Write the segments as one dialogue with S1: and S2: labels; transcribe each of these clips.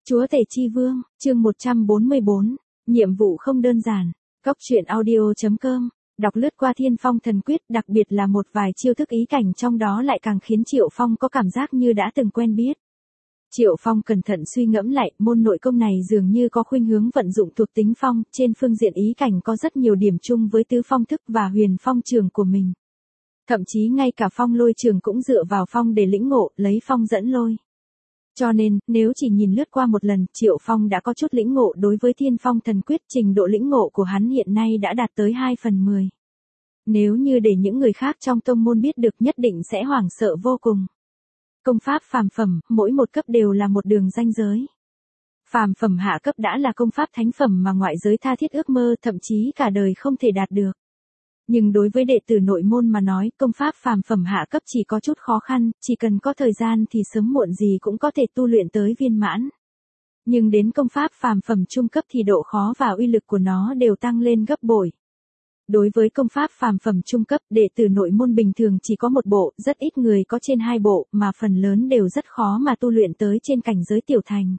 S1: Chúa Tể Chi Vương, chương 144, nhiệm vụ không đơn giản. Cóc truyện audio.com, đọc lướt qua Thiên Phong Thần Quyết, đặc biệt là một vài chiêu thức ý cảnh trong đó lại càng khiến Triệu Phong có cảm giác như đã từng quen biết. Triệu Phong cẩn thận suy ngẫm lại, môn nội công này dường như có khuynh hướng vận dụng thuộc tính phong, trên phương diện ý cảnh có rất nhiều điểm chung với tứ phong thức và huyền phong trường của mình. Thậm chí ngay cả phong lôi trường cũng dựa vào phong để lĩnh ngộ, lấy phong dẫn lôi. Cho nên, nếu chỉ nhìn lướt qua một lần, Triệu Phong đã có chút lĩnh ngộ đối với Thiên Phong Thần Quyết, trình độ lĩnh ngộ của hắn hiện nay đã đạt tới 2/10. Nếu như để những người khác trong tông môn biết được nhất định sẽ hoảng sợ vô cùng. Công pháp phàm phẩm, mỗi một cấp đều là một đường ranh giới. Phàm phẩm hạ cấp đã là công pháp thánh phẩm mà ngoại giới tha thiết ước mơ, thậm chí cả đời không thể đạt được. Nhưng đối với đệ tử nội môn mà nói, công pháp phàm phẩm hạ cấp chỉ có chút khó khăn, chỉ cần có thời gian thì sớm muộn gì cũng có thể tu luyện tới viên mãn. Nhưng đến công pháp phàm phẩm trung cấp thì độ khó và uy lực của nó đều tăng lên gấp bội. Đối với công pháp phàm phẩm trung cấp, đệ tử nội môn bình thường chỉ có một bộ, rất ít người có trên 2 bộ, mà phần lớn đều rất khó mà tu luyện tới trên cảnh giới tiểu thành.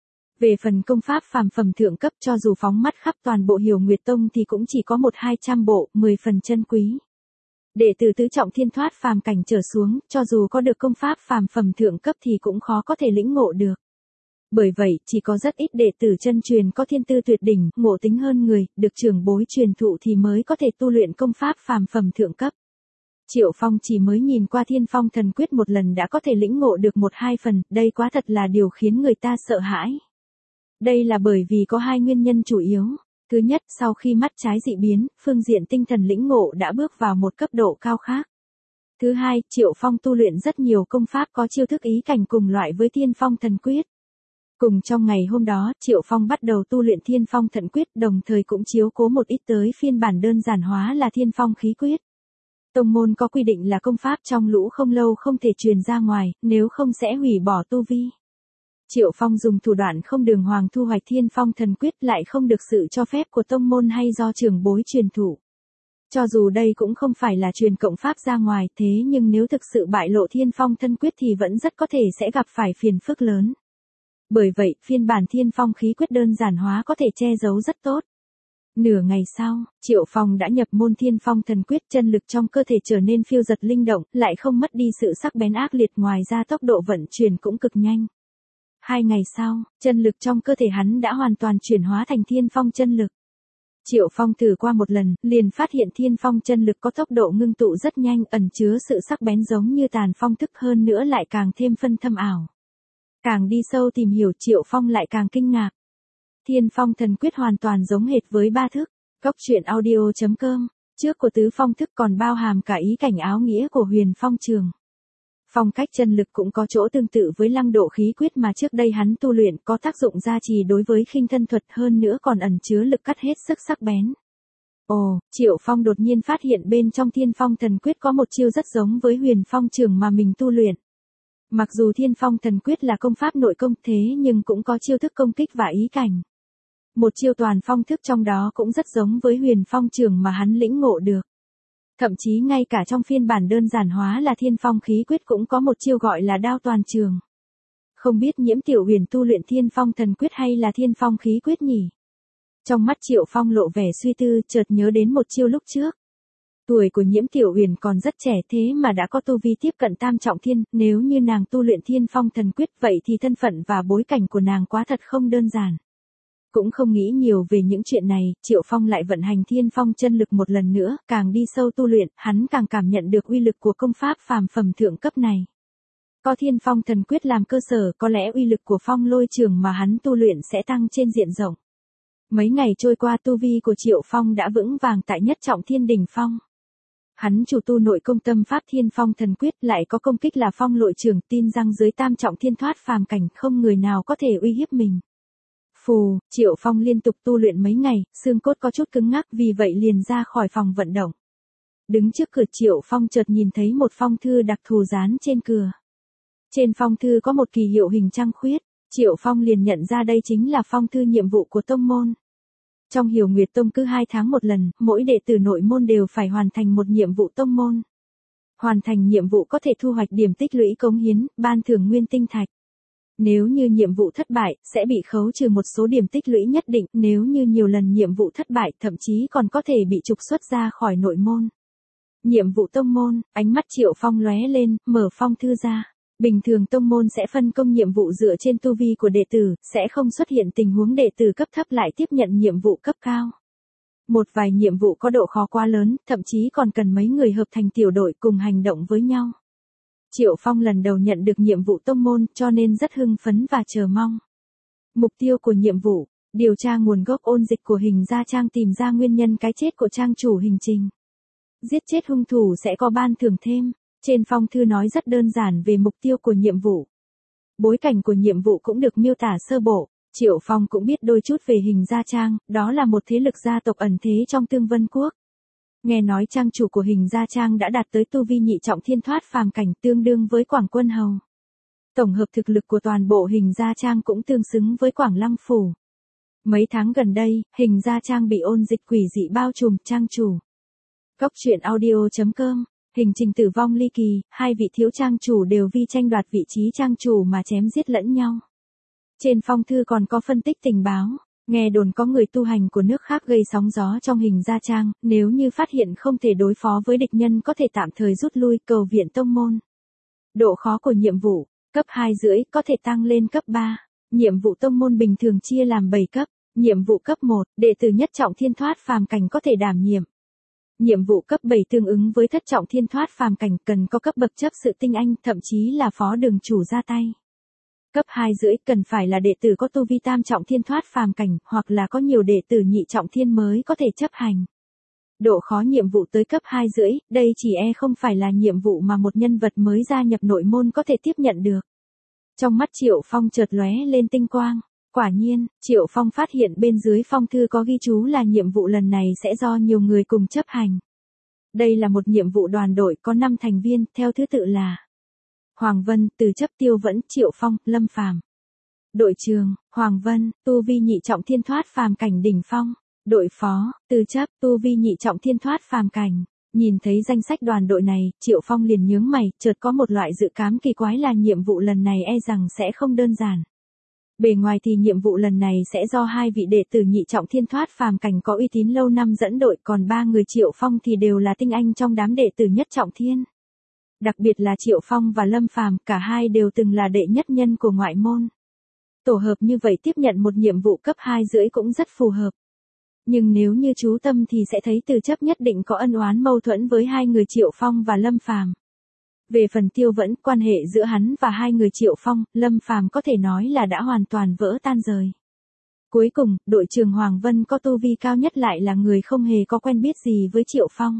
S1: Về phần công pháp phàm phẩm thượng cấp, cho dù phóng mắt khắp toàn bộ Hiểu Nguyệt Tông thì cũng chỉ có 100-200 bộ, 10 phần chân quý. Đệ tử tứ trọng thiên thoát phàm cảnh trở xuống, cho dù có được công pháp phàm phẩm thượng cấp thì cũng khó có thể lĩnh ngộ được. Bởi vậy, chỉ có rất ít đệ tử chân truyền có thiên tư tuyệt đỉnh, ngộ tính hơn người, được trưởng bối truyền thụ thì mới có thể tu luyện công pháp phàm phẩm thượng cấp. Triệu Phong chỉ mới nhìn qua Thiên Phong Thần Quyết một lần đã có thể lĩnh ngộ được 1-2 phần, đây quá thật là điều khiến người ta sợ hãi. Đây là bởi vì có 2 nguyên nhân chủ yếu. Thứ nhất, sau khi mắt trái dị biến, phương diện tinh thần lĩnh ngộ đã bước vào một cấp độ cao khác. Thứ hai, Triệu Phong tu luyện rất nhiều công pháp có chiêu thức ý cảnh cùng loại với Thiên Phong Thần Quyết. Cùng trong ngày hôm đó, Triệu Phong bắt đầu tu luyện Thiên Phong Thần Quyết, đồng thời cũng chiếu cố một ít tới phiên bản đơn giản hóa là Thiên Phong Khí Quyết. Tông môn có quy định là công pháp trong lũ không lâu không thể truyền ra ngoài, nếu không sẽ hủy bỏ tu vi. Triệu Phong dùng thủ đoạn không đường hoàng thu hoạch Thiên Phong Thần Quyết lại không được sự cho phép của tông môn hay do trưởng bối truyền thụ. Cho dù đây cũng không phải là truyền cộng pháp ra ngoài, thế nhưng nếu thực sự bại lộ Thiên Phong Thần Quyết thì vẫn rất có thể sẽ gặp phải phiền phức lớn. Bởi vậy, phiên bản Thiên Phong Khí Quyết đơn giản hóa có thể che giấu rất tốt. Nửa ngày sau, Triệu Phong đã nhập môn Thiên Phong Thần Quyết, chân lực trong cơ thể trở nên phiêu dật linh động, lại không mất đi sự sắc bén ác liệt, ngoài ra tốc độ vận chuyển cũng cực nhanh. 2 ngày sau, chân lực trong cơ thể hắn đã hoàn toàn chuyển hóa thành Thiên Phong chân lực. Triệu Phong thử qua một lần, liền phát hiện Thiên Phong chân lực có tốc độ ngưng tụ rất nhanh, ẩn chứa sự sắc bén giống như Tàn Phong thức, hơn nữa lại càng thêm phân thâm ảo. Càng đi sâu tìm hiểu, Triệu Phong lại càng kinh ngạc. Thiên Phong Thần Quyết hoàn toàn giống hệt với 3 thức. Cóc truyện audio.com, trước của tứ phong thức còn bao hàm cả ý cảnh áo nghĩa của huyền phong trường. Phong cách chân lực cũng có chỗ tương tự với Lăng Độ Khí Quyết mà trước đây hắn tu luyện, có tác dụng gia trì đối với khinh thân thuật, hơn nữa còn ẩn chứa lực cắt hết sức sắc bén. Ồ, Triệu Phong đột nhiên phát hiện bên trong Thiên Phong Thần Quyết có một chiêu rất giống với huyền phong trường mà mình tu luyện. Mặc dù Thiên Phong Thần Quyết là công pháp nội công thế nhưng cũng có chiêu thức công kích và ý cảnh. Một chiêu toàn phong thức trong đó cũng rất giống với huyền phong trường mà hắn lĩnh ngộ được. Thậm chí ngay cả trong phiên bản đơn giản hóa là Thiên Phong Khí Quyết cũng có một chiêu gọi là đao toàn trường. Không biết Nhiễm Tiểu Huyền tu luyện Thiên Phong Thần Quyết hay là Thiên Phong Khí Quyết nhỉ? Trong mắt Triệu Phong lộ vẻ suy tư, chợt nhớ đến một chiêu lúc trước. Tuổi của Nhiễm Tiểu Huyền còn rất trẻ thế mà đã có tu vi tiếp cận tam trọng thiên, nếu như nàng tu luyện Thiên Phong Thần Quyết vậy thì thân phận và bối cảnh của nàng quá thật không đơn giản. Cũng không nghĩ nhiều về những chuyện này, Triệu Phong lại vận hành Thiên Phong chân lực một lần nữa, càng đi sâu tu luyện, hắn càng cảm nhận được uy lực của công pháp phàm phẩm thượng cấp này. Có Thiên Phong Thần Quyết làm cơ sở, có lẽ uy lực của phong lôi trường mà hắn tu luyện sẽ tăng trên diện rộng. Mấy ngày trôi qua, tu vi của Triệu Phong đã vững vàng tại nhất trọng thiên đỉnh phong. Hắn chủ tu nội công tâm pháp Thiên Phong Thần Quyết, lại có công kích là phong lôi trường, tin rằng dưới tam trọng thiên thoát phàm cảnh không người nào có thể uy hiếp mình. Phù, Triệu Phong liên tục tu luyện mấy ngày, xương cốt có chút cứng ngắc, vì vậy liền ra khỏi phòng vận động. Đứng trước cửa, Triệu Phong chợt nhìn thấy một phong thư đặc thù dán trên cửa. Trên phong thư có một kỳ hiệu hình trăng khuyết, Triệu Phong liền nhận ra đây chính là phong thư nhiệm vụ của tông môn. Trong Hiểu Nguyệt Tông cứ 2 tháng một lần, mỗi đệ tử nội môn đều phải hoàn thành một nhiệm vụ tông môn. Hoàn thành nhiệm vụ có thể thu hoạch điểm tích lũy cống hiến, ban thưởng nguyên tinh thạch. Nếu như nhiệm vụ thất bại, sẽ bị khấu trừ một số điểm tích lũy nhất định, nếu như nhiều lần nhiệm vụ thất bại, thậm chí còn có thể bị trục xuất ra khỏi nội môn. Nhiệm vụ tông môn, ánh mắt Triệu Phong lóe lên, mở phong thư ra. Bình thường tông môn sẽ phân công nhiệm vụ dựa trên tu vi của đệ tử, sẽ không xuất hiện tình huống đệ tử cấp thấp lại tiếp nhận nhiệm vụ cấp cao. Một vài nhiệm vụ có độ khó quá lớn, thậm chí còn cần mấy người hợp thành tiểu đội cùng hành động với nhau. Triệu Phong lần đầu nhận được nhiệm vụ tông môn cho nên rất hưng phấn và chờ mong. Mục tiêu của nhiệm vụ, điều tra nguồn gốc ôn dịch của Hình Gia Trang, tìm ra nguyên nhân cái chết của trang chủ Hình Trình. Giết chết hung thủ sẽ có ban thưởng thêm. Trên phong thư nói rất đơn giản về mục tiêu của nhiệm vụ. Bối cảnh của nhiệm vụ cũng được miêu tả sơ bộ. Triệu Phong cũng biết đôi chút về Hình Gia Trang, đó là một thế lực gia tộc ẩn thế trong Tương Vân Quốc. Nghe nói trang chủ của Hình Gia Trang đã đạt tới tu vi nhị trọng thiên thoát phàm cảnh, tương đương với Quảng Quân Hầu. Tổng hợp thực lực của toàn bộ Hình Gia Trang cũng tương xứng với Quảng Lăng Phủ. Mấy tháng gần đây, Hình Gia Trang bị ôn dịch quỷ dị bao trùm. Trang chủ Cốc truyện audio.com. Hình Trình tử vong ly kỳ, hai vị thiếu trang chủ đều vì tranh đoạt vị trí trang chủ mà chém giết lẫn nhau. Trên phong thư còn có phân tích tình báo. Nghe đồn có người tu hành của nước khác gây sóng gió trong Hình Gia Trang, nếu như phát hiện không thể đối phó với địch nhân có thể tạm thời rút lui, cầu viện tông môn. Độ khó của nhiệm vụ, cấp 2,5 có thể tăng lên cấp 3. Nhiệm vụ tông môn bình thường chia làm 7 cấp. Nhiệm vụ cấp 1, đệ tử nhất trọng thiên thoát phàm cảnh có thể đảm nhiệm. Nhiệm vụ cấp 7 tương ứng với thất trọng thiên thoát phàm cảnh, cần có cấp bậc chấp sự tinh anh, thậm chí là phó đường chủ ra tay. Cấp 2,5 cần phải là đệ tử có tu vi tam trọng thiên thoát phàm cảnh, hoặc là có nhiều đệ tử nhị trọng thiên mới có thể chấp hành. Độ khó nhiệm vụ tới cấp 2,5, đây chỉ không phải là nhiệm vụ mà một nhân vật mới gia nhập nội môn có thể tiếp nhận được. Trong mắt Triệu Phong chợt lóe lên tinh quang. Quả nhiên, Triệu Phong phát hiện bên dưới phong thư có ghi chú là nhiệm vụ lần này sẽ do nhiều người cùng chấp hành. Đây là một nhiệm vụ đoàn đội có 5 thành viên, theo thứ tự là Hoàng Vân, Từ Chấp, Tiêu Vẫn, Triệu Phong, Lâm Phàm. Đội trưởng, Hoàng Vân, tu vi nhị trọng thiên thoát phàm cảnh đỉnh phong. Đội phó, Từ Chấp, tu vi nhị trọng thiên thoát phàm cảnh. Nhìn thấy danh sách đoàn đội này, Triệu Phong liền nhướng mày, chợt có một loại dự cảm kỳ quái là nhiệm vụ lần này rằng sẽ không đơn giản. Bề ngoài thì nhiệm vụ lần này sẽ do 2 vị đệ tử nhị trọng thiên thoát phàm cảnh có uy tín lâu năm dẫn đội, còn 3 người Triệu Phong thì đều là tinh anh trong đám đệ tử nhất trọng thiên. Đặc biệt là Triệu Phong và Lâm Phàm, cả hai đều từng là đệ nhất nhân của ngoại môn. Tổ hợp như vậy tiếp nhận một nhiệm vụ cấp 2,5 cũng rất phù hợp. Nhưng nếu như chú tâm thì sẽ thấy Từ Chấp nhất định có ân oán mâu thuẫn với 2 người Triệu Phong và Lâm Phàm. Về phần Tiêu Vẫn, quan hệ giữa hắn và 2 người Triệu Phong, Lâm Phàm có thể nói là đã hoàn toàn vỡ tan rời. Cuối cùng, đội trưởng Hoàng Vân có tu vi cao nhất lại là người không hề có quen biết gì với Triệu Phong.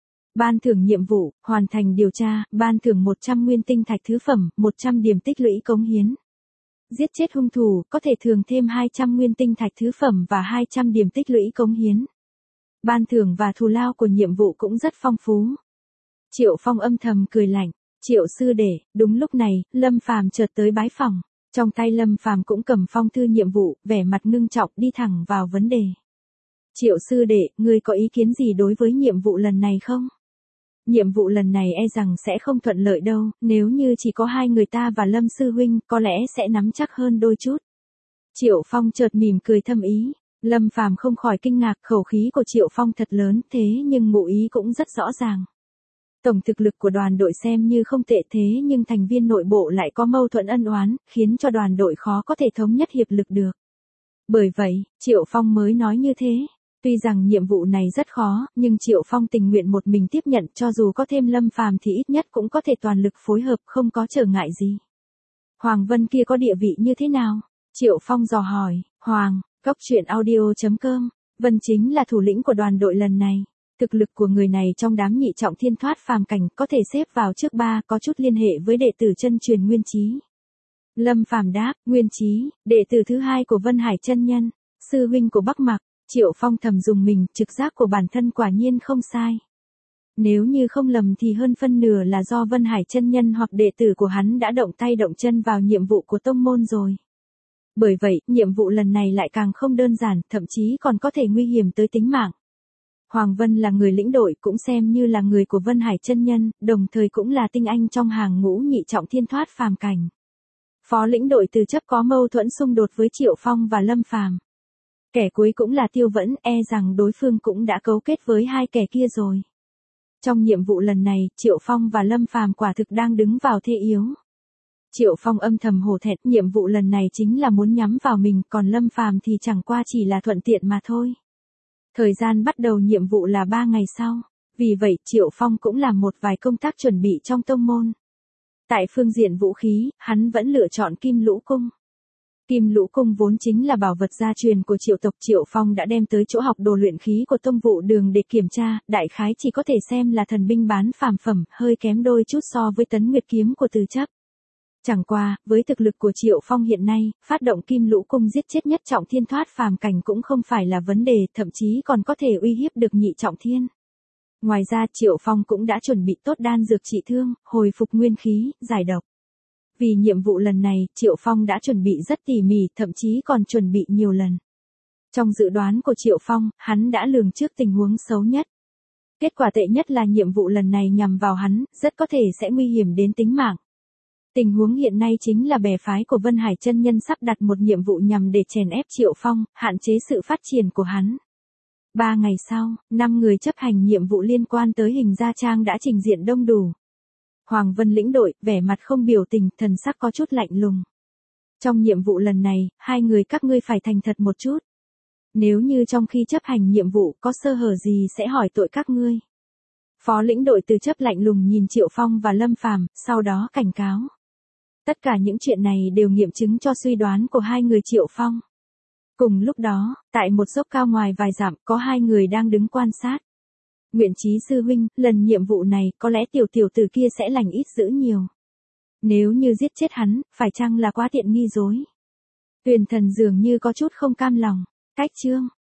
S1: Ban thưởng nhiệm vụ, hoàn thành điều tra, ban thưởng 100 nguyên tinh thạch thứ phẩm, 100 điểm tích lũy cống hiến. Giết chết hung thủ, có thể thưởng thêm 200 nguyên tinh thạch thứ phẩm và 200 điểm tích lũy cống hiến. Ban thưởng và thù lao của nhiệm vụ cũng rất phong phú. Triệu Phong âm thầm cười lạnh. Triệu sư đệ, đúng lúc này, Lâm Phàm chợt tới bái phòng. Trong tay Lâm Phàm cũng cầm phong thư nhiệm vụ, vẻ mặt ngưng trọng đi thẳng vào vấn đề. Triệu sư đệ, ngươi có ý kiến gì đối với nhiệm vụ lần này không? Nhiệm vụ lần này rằng sẽ không thuận lợi đâu, nếu như chỉ có 2 người ta và Lâm sư huynh, có lẽ sẽ nắm chắc hơn đôi chút. Triệu Phong chợt mỉm cười thâm ý. Lâm Phàm không khỏi kinh ngạc, khẩu khí của Triệu Phong thật lớn, thế nhưng ngụ ý cũng rất rõ ràng. Tổng thực lực của đoàn đội xem như không tệ, thế nhưng thành viên nội bộ lại có mâu thuẫn ân oán, khiến cho đoàn đội khó có thể thống nhất hiệp lực được. Bởi vậy, Triệu Phong mới nói như thế. Tuy rằng nhiệm vụ này rất khó, nhưng Triệu Phong tình nguyện một mình tiếp nhận, cho dù có thêm Lâm Phàm thì ít nhất cũng có thể toàn lực phối hợp, không có trở ngại gì. Hoàng Vân kia có địa vị như thế nào? Triệu Phong dò hỏi. Hoàng, Cốc truyện audio.com. Vân chính là thủ lĩnh của đoàn đội lần này. Thực lực của người này trong đám nhị trọng thiên thoát phàm cảnh có thể xếp vào trước 3, có chút liên hệ với đệ tử chân truyền Nguyên Chí. Lâm Phàm đáp, Nguyên Chí, đệ tử thứ 2 của Vân Hải chân nhân, sư huynh của Bắc Mặc. Triệu Phong thầm dùng mình, trực giác của bản thân quả nhiên không sai. Nếu như không lầm thì hơn phân nửa là do Vân Hải chân nhân hoặc đệ tử của hắn đã động tay động chân vào nhiệm vụ của tông môn rồi. Bởi vậy, nhiệm vụ lần này lại càng không đơn giản, thậm chí còn có thể nguy hiểm tới tính mạng. Hoàng Vân là người lĩnh đội, cũng xem như là người của Vân Hải chân nhân, đồng thời cũng là tinh anh trong hàng ngũ nhị trọng thiên thoát phàm cảnh. Phó lĩnh đội từ chấp có mâu thuẫn xung đột với Triệu Phong và Lâm Phàm. Kẻ cuối cũng là Tiêu Vẫn, e rằng đối phương cũng đã cấu kết với hai kẻ kia rồi. Trong nhiệm vụ lần này, Triệu Phong và Lâm Phàm quả thực đang đứng vào thế yếu. Triệu Phong âm thầm hổ thẹn, nhiệm vụ lần này chính là muốn nhắm vào mình, còn Lâm Phàm thì chẳng qua chỉ là thuận tiện mà thôi. Thời gian bắt đầu nhiệm vụ là 3 ngày sau, vì vậy Triệu Phong cũng làm một vài công tác chuẩn bị trong tông môn. Tại phương diện vũ khí, hắn vẫn lựa chọn Kim Lũ Cung. Kim Lũ Cung vốn chính là bảo vật gia truyền của Triệu tộc. Triệu Phong đã đem tới chỗ học đồ luyện khí của Tông Vụ Đường để kiểm tra, đại khái chỉ có thể xem là thần binh bán phàm phẩm, hơi kém đôi chút so với Tấn Nguyệt kiếm của Từ chấp. Chẳng qua, với thực lực của Triệu Phong hiện nay, phát động Kim Lũ Cung giết chết nhất trọng thiên thoát phàm cảnh cũng không phải là vấn đề, thậm chí còn có thể uy hiếp được nhị trọng thiên. Ngoài ra Triệu Phong cũng đã chuẩn bị tốt đan dược trị thương, hồi phục nguyên khí, giải độc. Vì nhiệm vụ lần này, Triệu Phong đã chuẩn bị rất tỉ mỉ, thậm chí còn chuẩn bị nhiều lần. Trong dự đoán của Triệu Phong, hắn đã lường trước tình huống xấu nhất. Kết quả tệ nhất là nhiệm vụ lần này nhằm vào hắn, rất có thể sẽ nguy hiểm đến tính mạng. Tình huống hiện nay chính là bè phái của Vân Hải chân nhân sắp đặt một nhiệm vụ nhằm để chèn ép Triệu Phong, hạn chế sự phát triển của hắn. 3 ngày sau, 5 người chấp hành nhiệm vụ liên quan tới hình gia trang đã trình diện đông đủ. Hoàng Vân lĩnh đội, vẻ mặt không biểu tình, thần sắc có chút lạnh lùng. Trong nhiệm vụ lần này, 2 người các ngươi phải thành thật một chút. Nếu như trong khi chấp hành nhiệm vụ có sơ hở gì sẽ hỏi tội các ngươi. Phó lĩnh đội Từ chấp lạnh lùng nhìn Triệu Phong và Lâm Phàm, sau đó cảnh cáo. Tất cả những chuyện này đều nghiệm chứng cho suy đoán của 2 người Triệu Phong. Cùng lúc đó, tại một dốc cao ngoài vài dặm có 2 người đang đứng quan sát. Nguyện Chí sư huynh, lần nhiệm vụ này có lẽ tiểu tử kia sẽ lành ít dữ nhiều. Nếu như giết chết hắn, phải chăng là quá tiện nghi rồi? Tuyền Thần dường như có chút không cam lòng. Cách chương